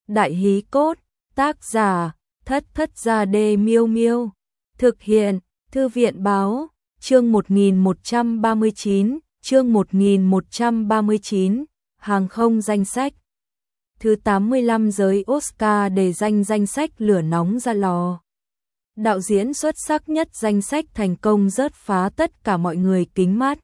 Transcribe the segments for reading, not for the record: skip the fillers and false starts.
Đại hí cốt, tác giả, Thất Thất Gia Đê Miêu Miêu. Thực hiện, Thư viện báo, chương 1139, chương 1139, hàng không danh sách. Thứ 85 giới Oscar đề danh sách lửa nóng ra lò. Đạo diễn xuất sắc nhất danh sách thành công rớt phá tất cả mọi người kính mắt.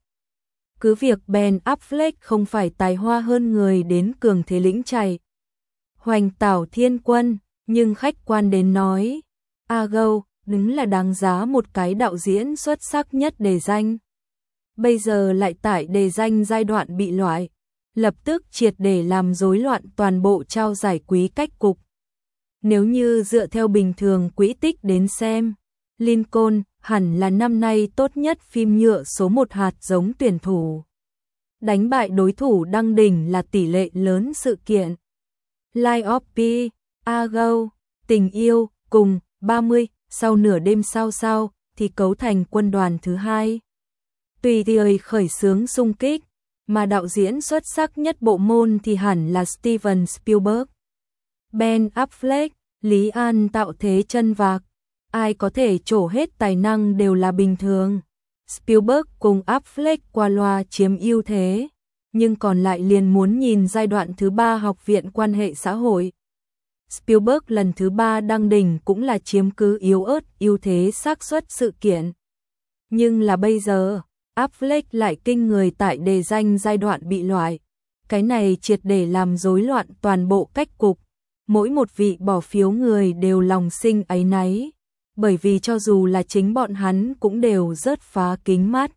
Cứ việc Ben Affleck không phải tài hoa hơn người đến cường thế lĩnh chạy hoành tảo thiên quân, nhưng khách quan đến nói, Argo đứng là đáng giá một cái đạo diễn xuất sắc nhất đề danh. Bây giờ lại tại đề danh giai đoạn bị loại, lập tức triệt để làm rối loạn toàn bộ trao giải quý cách cục. Nếu như dựa theo bình thường quỹ tích đến xem, Lincoln hẳn là năm nay tốt nhất phim nhựa số 1 hạt giống tuyển thủ. Đánh bại đối thủ đăng đỉnh là tỷ lệ lớn sự kiện. Life of Pi, Argo, tình yêu, cùng, 30, sau nửa đêm sao thì cấu thành quân đoàn thứ hai. Tùy thời khởi xướng xung kích, mà đạo diễn xuất sắc nhất bộ môn thì hẳn là Steven Spielberg. Ben Affleck, Lý An tạo thế chân vạc, ai có thể trổ hết tài năng đều là bình thường. Spielberg cùng Affleck qua loa chiếm ưu thế, nhưng còn lại liền muốn nhìn giai đoạn thứ 3 học viện quan hệ xã hội. Spielberg lần thứ 3 đăng đỉnh cũng là chiếm cứ yếu ớt ưu thế xác suất sự kiện. Nhưng là bây giờ, Affleck lại kinh người tại đề danh giai đoạn bị loại. Cái này triệt để làm rối loạn toàn bộ cách cục. Mỗi một vị bỏ phiếu người đều lòng sinh áy náy, bởi vì cho dù là chính bọn hắn cũng đều rớt phá kính mắt.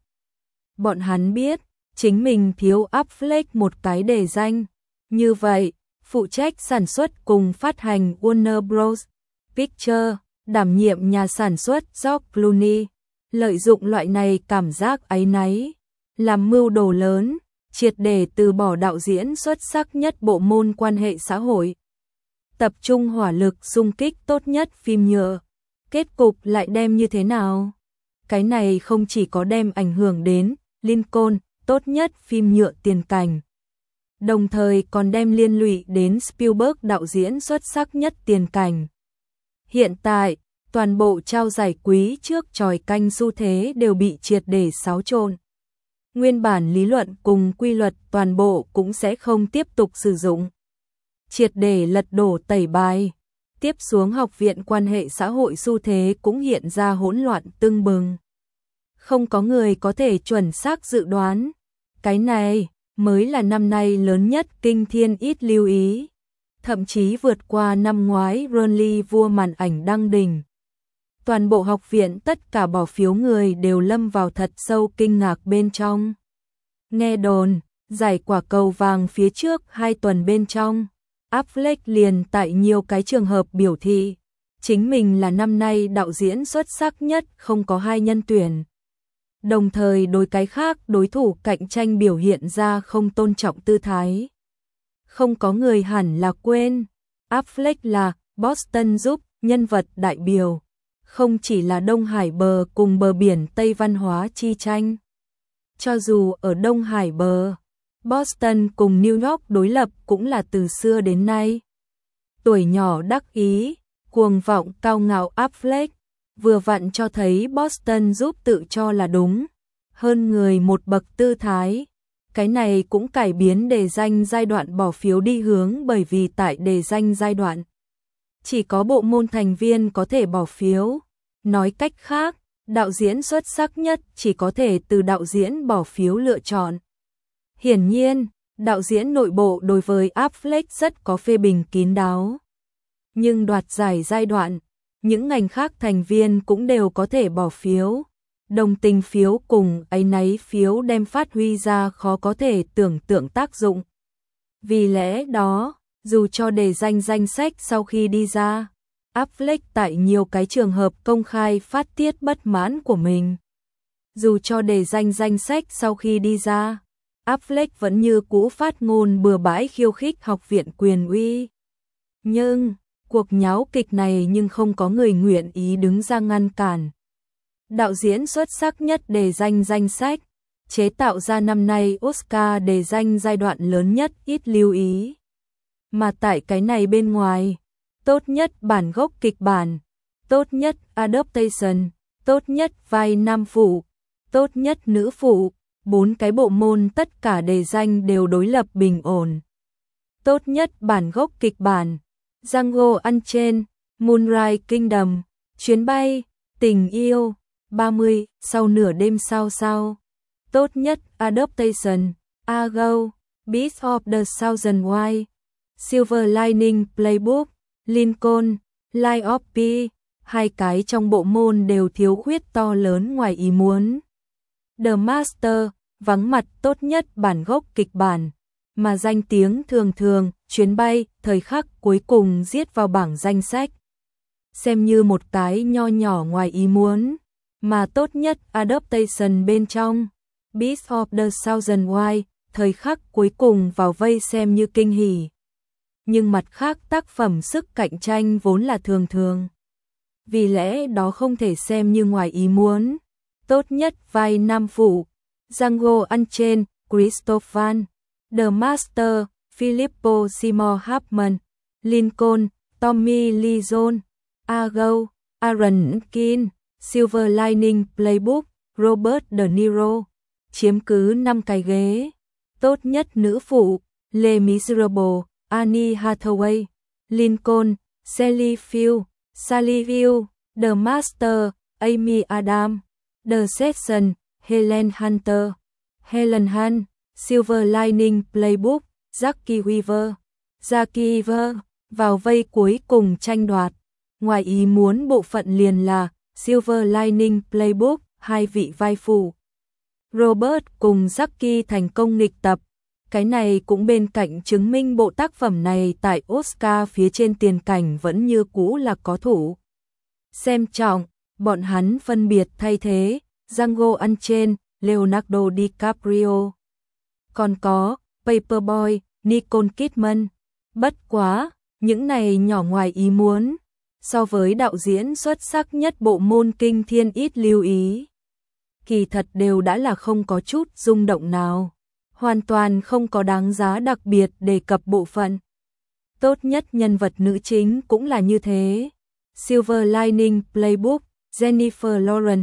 Bọn hắn biết, chính mình thiếu Affleck một cái đề danh. Như vậy, phụ trách sản xuất cùng phát hành Warner Bros. Pictures, đảm nhiệm nhà sản xuất George Clooney, lợi dụng loại này cảm giác áy náy, làm mưu đồ lớn, triệt để từ bỏ đạo diễn xuất sắc nhất bộ môn quan hệ xã hội. Tập trung hỏa lực xung kích tốt nhất phim nhựa. Kết cục lại đem như thế nào? Cái này không chỉ có đem ảnh hưởng đến Lincoln, tốt nhất phim nhựa tiền cảnh, đồng thời còn đem liên lụy đến Spielberg đạo diễn xuất sắc nhất tiền cảnh. Hiện tại, toàn bộ trao giải quý trước chòi canh xu thế đều bị triệt để xáo trộn. Nguyên bản lý luận cùng quy luật toàn bộ cũng sẽ không tiếp tục sử dụng. Triệt để lật đổ tẩy bài. Tiếp xuống học viện quan hệ xã hội xu thế cũng hiện ra hỗn loạn tưng bừng. Không có người có thể chuẩn xác dự đoán. Cái này mới là năm nay lớn nhất kinh thiên ít lưu ý. Thậm chí vượt qua năm ngoái Burnley vua màn ảnh đăng đỉnh. Toàn bộ học viện tất cả bỏ phiếu người đều lâm vào thật sâu kinh ngạc bên trong. Nghe đồn, giải quả cầu vàng phía trước 2 tuần bên trong. Affleck liền tại nhiều cái trường hợp biểu thị, chính mình là năm nay đạo diễn xuất sắc nhất không có 2 nhân tuyển. Đồng thời đối cái khác đối thủ cạnh tranh biểu hiện ra không tôn trọng tư thái. Không có người hẳn là quên, Affleck là Boston giúp nhân vật đại biểu, không chỉ là Đông Hải bờ cùng bờ biển Tây văn hóa chi tranh. Cho dù ở Đông Hải bờ, Boston cùng New York đối lập cũng là từ xưa đến nay. Tuổi nhỏ đắc ý, cuồng vọng cao ngạo Affleck, vừa vặn cho thấy Boston giúp tự cho là đúng, hơn người một bậc tư thái. Cái này cũng cải biến đề danh giai đoạn bỏ phiếu đi hướng, bởi vì tại đề danh giai đoạn chỉ có bộ môn thành viên có thể bỏ phiếu. Nói cách khác, đạo diễn xuất sắc nhất chỉ có thể từ đạo diễn bỏ phiếu lựa chọn. Hiển nhiên, đạo diễn nội bộ đối với Affleck rất có phê bình kín đáo. Nhưng đoạt giải giai đoạn, những ngành khác thành viên cũng đều có thể bỏ phiếu. Đồng tình phiếu cùng áy náy phiếu đem phát huy ra khó có thể tưởng tượng tác dụng. Vì lẽ đó, dù cho đề danh sách sau khi đi ra, Affleck tại nhiều cái trường hợp công khai phát tiết bất mãn của mình. Dù cho đề danh sách sau khi đi ra, Affleck vẫn như cũ phát ngôn bừa bãi khiêu khích học viện quyền uy. Nhưng, cuộc nháo kịch này nhưng không có người nguyện ý đứng ra ngăn cản. Đạo diễn xuất sắc nhất đề danh sách, chế tạo ra năm nay Oscar đề danh giai đoạn lớn nhất ít lưu ý. Mà tại cái này bên ngoài, tốt nhất bản gốc kịch bản, tốt nhất adaptation, tốt nhất vai nam phụ, tốt nhất nữ phụ, 4 cái bộ môn tất cả đề danh đều đối lập bình ổn. Tốt nhất bản gốc kịch bản, Django Unchained, Moonrise Kingdom, Chuyến bay, Tình yêu, 30, Sau nửa đêm sao sao. Tốt nhất adaptation, Argo, Beast of the Thousand Wives, Silver Lining Playbook, Lincoln, Life of Pi, 2 cái trong bộ môn đều thiếu khuyết to lớn ngoài ý muốn. The Master, vắng mặt tốt nhất bản gốc kịch bản, mà danh tiếng thường thường, Chuyến bay, thời khắc cuối cùng giết vào bảng danh sách. Xem như một cái nho nhỏ ngoài ý muốn, mà tốt nhất adaptation bên trong, Beast of the Thousand Wives, thời khắc cuối cùng vào vây xem như kinh hỉ. Nhưng mặt khác tác phẩm sức cạnh tranh vốn là thường thường. Vì lẽ đó không thể xem như ngoài ý muốn. Tốt nhất vai nam phụ, Django Unchained, Christoph Waltz, The Master, Filippo Seymour Hoffman, Lincoln, Tommy Lee Jones, Argo, Aaron King, Silver Lining Playbook, Robert De Niro, chiếm cứ 5 cái ghế. Tốt nhất nữ phụ, Les Miserables, Annie Hathaway, Lincoln, Sally Field, Sally Field, The Master, Amy Adams, The Session, Helen Hunter, Helen Hunt, Silver Lining Playbook, Jackie Weaver, Jackie Weaver, vào vây cuối cùng tranh đoạt. Ngoài ý muốn bộ phận liền là Silver Lining Playbook, 2 vị vai phụ. Robert cùng Jackie thành công nghịch tập. Cái này cũng bên cạnh chứng minh bộ tác phẩm này tại Oscar phía trên tiền cảnh vẫn như cũ là có thủ. Xem trọng, bọn hắn phân biệt thay thế, Django Unchained, Leonardo DiCaprio. Còn có, Paperboy, Nicole Kidman. Bất quá, những này nhỏ ngoài ý muốn. So với đạo diễn xuất sắc nhất bộ môn kinh thiên ít lưu ý. Kỳ thật đều đã là không có chút rung động nào. Hoàn toàn không có đáng giá đặc biệt đề cập bộ phận. Tốt nhất nhân vật nữ chính cũng là như thế. Silver Lining Playbook, Jennifer Lawrence,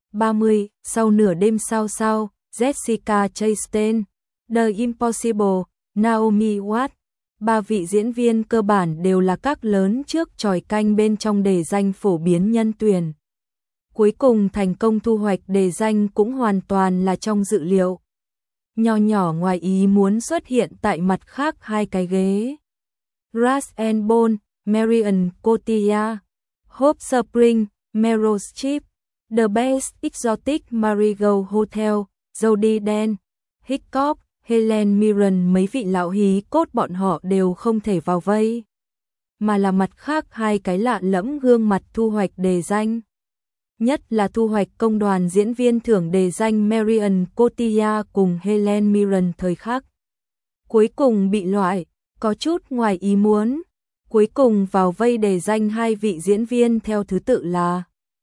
30, Sau nửa đêm sao sao, Jessica Chastain, The Impossible, Naomi Watts. 3 vị diễn viên cơ bản đều là các lớn trước chòi canh bên trong đề danh phổ biến nhân tuyển. Cuối cùng thành công thu hoạch đề danh cũng hoàn toàn là trong dự liệu. Nho nhỏ ngoài ý muốn xuất hiện tại mặt khác 2 cái ghế. Rush and Bone, Marion Cotillard, Hope Spring, Meryl Streep, The Best Exotic Marigold Hotel, Jodie Dench, Hitchcock, Helen Mirren. Mấy vị lão hí cốt bọn họ đều không thể vào vây, mà là mặt khác 2 cái lạ lẫm gương mặt thu hoạch đề danh. Nhất là thu hoạch công đoàn diễn viên thưởng đề danh Marion Cotillard cùng Helen Mirren thời khắc. Cuối cùng bị loại, có chút ngoài ý muốn. Cuối cùng vào vây đề danh 2 vị diễn viên theo thứ tự là: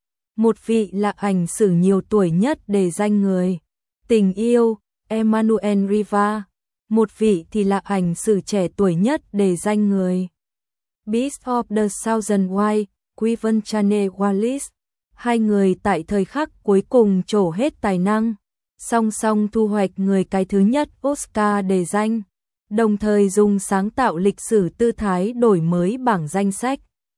một vị là ảnh sử nhiều tuổi nhất đề danh Người Tình Yêu, Emmanuel Riva. Một vị thì là ảnh sử trẻ tuổi nhất đề danh Người Beast of the Thousand Wives, Kevin Chane Wallace. 2 người tại thời khắc cuối cùng trổ hết tài năng, song song thu hoạch người cái thứ nhất Oscar đề danh, đồng thời dùng sáng tạo lịch sử tư thái đổi mới bảng danh sách.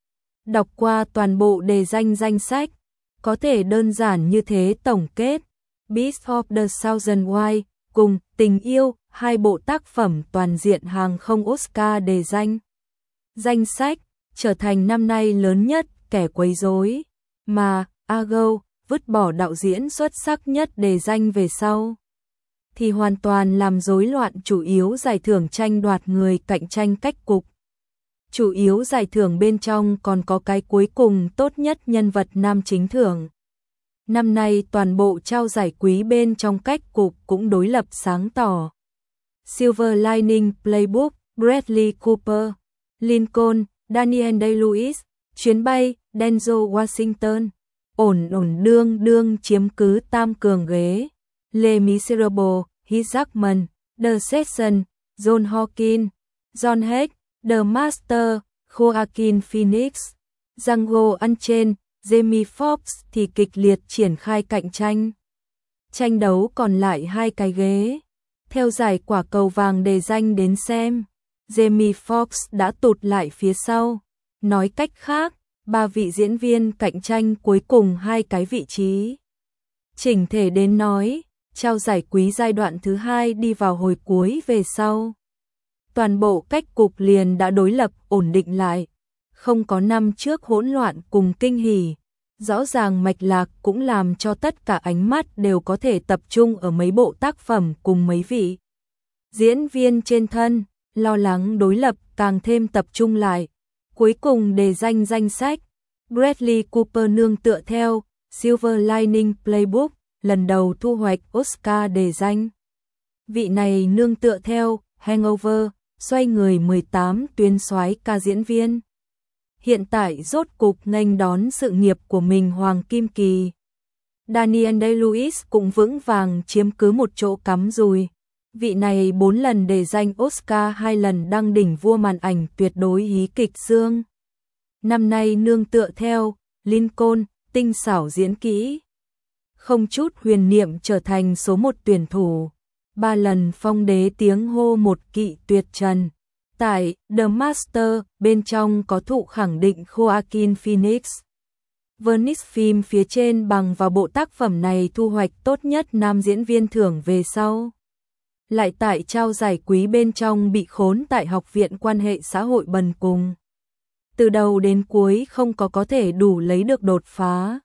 Đọc qua toàn bộ đề danh danh sách, có thể đơn giản như thế tổng kết: Beast of the Thousand Wives cùng Tình yêu, 2 bộ tác phẩm toàn diện hàng không Oscar đề danh. Danh sách trở thành năm nay lớn nhất kẻ quấy rối, mà Argo vứt bỏ đạo diễn xuất sắc nhất đề danh về sau, thì hoàn toàn làm rối loạn chủ yếu giải thưởng tranh đoạt người cạnh tranh cách cục. Chủ yếu giải thưởng bên trong còn có cái cuối cùng tốt nhất nhân vật nam chính thưởng. Năm nay toàn bộ trao giải quý bên trong cách cục cũng đối lập sáng tỏ. Silver Lining Playbook, Bradley Cooper, Lincoln, Daniel Day-Lewis, Chuyến bay, Denzel Washington. Ổn đương chiếm cứ tam cường ghế. Les Miserables, Hugh Jackman, The Session, John Hawkins, John Hecht, The Master, Joaquin Phoenix, Django Unchained, Jamie Foxx thì kịch liệt triển khai cạnh tranh. Tranh đấu còn lại 2 cái ghế. Theo giải quả cầu vàng đề danh đến xem, Jamie Foxx đã tụt lại phía sau. Nói cách khác, 3 vị diễn viên cạnh tranh cuối cùng 2 cái vị trí. Chỉnh thể đến nói, trao giải quý giai đoạn thứ 2 đi vào hồi cuối về sau. Toàn bộ cách cục liền đã đối lập ổn định lại. Không có năm trước hỗn loạn cùng kinh hỉ. Rõ ràng mạch lạc cũng làm cho tất cả ánh mắt đều có thể tập trung ở mấy bộ tác phẩm cùng mấy vị diễn viên trên thân, lo lắng đối lập càng thêm tập trung lại. Cuối cùng đề danh danh sách, Bradley Cooper nương tựa theo Silver Lining Playbook, lần đầu thu hoạch Oscar đề danh. Vị này nương tựa theo Hangover, xoay người 18 tuyến soái ca diễn viên. Hiện tại rốt cục nghênh đón sự nghiệp của mình Hoàng Kim Kỳ. Daniel Day-Lewis cũng vững vàng chiếm cứ một chỗ cắm rùi. Vị này 4 lần đề danh Oscar, 2 lần đăng đỉnh vua màn ảnh tuyệt đối hí kịch dương. Năm nay nương tựa theo Lincoln, tinh xảo diễn kỹ. Không chút huyền niệm trở thành số 1 tuyển thủ. 3 lần phong đế tiếng hô một kỵ tuyệt trần. Tại The Master, bên trong có thụ khẳng định Joaquin Phoenix. Venice phim phía trên bằng vào bộ tác phẩm này thu hoạch tốt nhất nam diễn viên thưởng về sau. Lại tại trao giải quý bên trong bị khốn tại Học viện Quan hệ xã hội bần cùng. Từ đầu đến cuối không có thể đủ lấy được đột phá.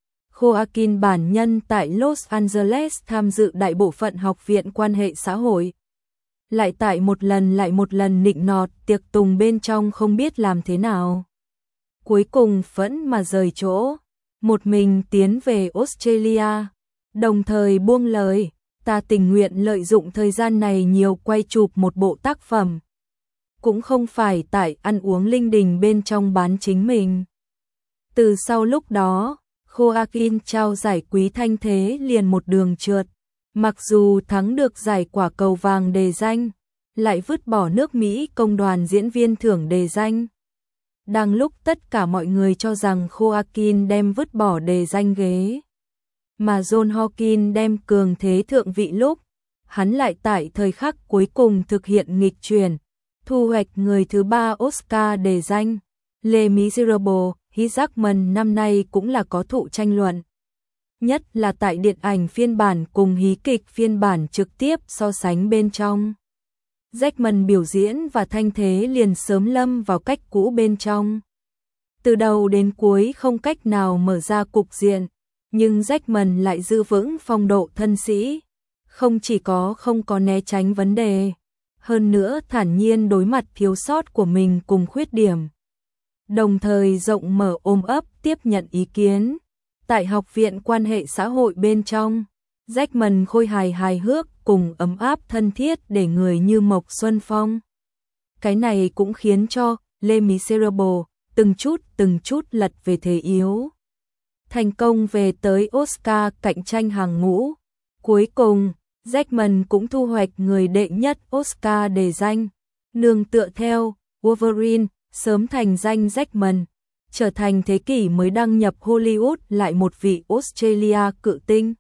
Joaquin bản nhân tại Los Angeles tham dự đại bộ phận Học viện Quan hệ xã hội. Lại tại một lần nịnh nọt tiệc tùng bên trong không biết làm thế nào. Cuối cùng phẫn mà rời chỗ, một mình tiến về Australia, đồng thời buông lời, ta tình nguyện lợi dụng thời gian này nhiều quay chụp một bộ tác phẩm. Cũng không phải tại ăn uống linh đình bên trong bán chính mình. Từ sau lúc đó, Joaquin trao giải quý thanh thế liền một đường trượt. Mặc dù thắng được giải quả cầu vàng đề danh, lại vứt bỏ nước Mỹ công đoàn diễn viên thưởng đề danh. Đang lúc tất cả mọi người cho rằng Joaquin đem vứt bỏ đề danh ghế, mà John Hawkins đem cường thế thượng vị lúc, hắn lại tại thời khắc cuối cùng thực hiện nghịch chuyển, thu hoạch người thứ 3 Oscar đề danh. Les Miserables, Hugh Jackman năm nay cũng là có thụ tranh luận. Nhất là tại điện ảnh phiên bản cùng hí kịch phiên bản trực tiếp so sánh bên trong. Jackman biểu diễn và thanh thế liền sớm lâm vào cách cũ bên trong. Từ đầu đến cuối không cách nào mở ra cục diện, nhưng Jackman lại giữ vững phong độ thân sĩ. Không chỉ không có né tránh vấn đề, hơn nữa thản nhiên đối mặt thiếu sót của mình cùng khuyết điểm. Đồng thời rộng mở ôm ấp tiếp nhận ý kiến. Tại Học viện Quan hệ xã hội bên trong, Jackman khôi hài hước cùng ấm áp thân thiết để người như Mộc Xuân Phong. Cái này cũng khiến cho Les Miserables từng chút lật về thế yếu. Thành công về tới Oscar cạnh tranh hàng ngũ. Cuối cùng, Jackman cũng thu hoạch người đệ nhất Oscar đề danh. Nương tựa theo Wolverine, sớm thành danh Jackman, trở thành thế kỷ mới đăng nhập Hollywood lại một vị Australia cự tinh.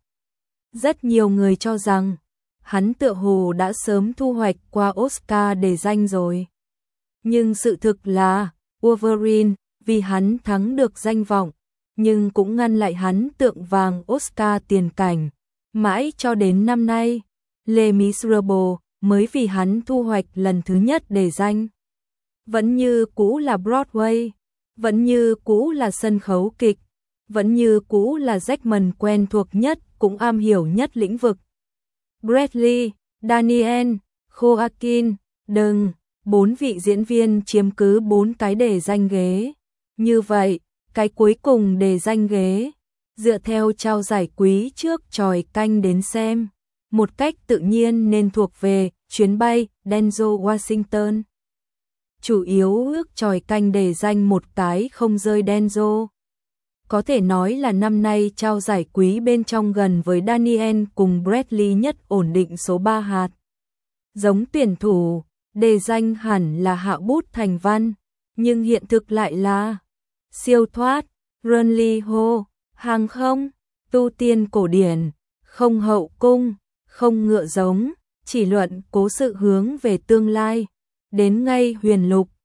Rất nhiều người cho rằng, hắn tựa hồ đã sớm thu hoạch qua Oscar đề danh rồi. Nhưng sự thực là, Wolverine, vì hắn thắng được danh vọng, nhưng cũng ngăn lại hắn tượng vàng Oscar tiền cảnh. Mãi cho đến năm nay, Les Miserables mới vì hắn thu hoạch lần thứ nhất đề danh. Vẫn như cũ là Broadway, vẫn như cũ là sân khấu kịch, vẫn như cũ là Jackman quen thuộc nhất cũng am hiểu nhất lĩnh vực. Bradley, Daniel, Joaquin, đừng, 4 vị diễn viên chiếm cứ 4 cái đề danh ghế. Như vậy, cái cuối cùng đề danh ghế, dựa theo trao giải quý trước tròi canh đến xem, một cách tự nhiên nên thuộc về chuyến bay Denzel Washington. Chủ yếu ước tròi canh đề danh một cái không rơi Denzel. Có thể nói là năm nay trao giải quý bên trong gần với Daniel cùng Bradley nhất ổn định số 3 hạt. Giống tuyển thủ, đề danh hẳn là Hạo bút thành văn, nhưng hiện thực lại là siêu thoát, run ly hô, hàng không, tu tiên cổ điển, không hậu cung, không ngựa giống, chỉ luận cố sự hướng về tương lai. Đến ngay huyền lục,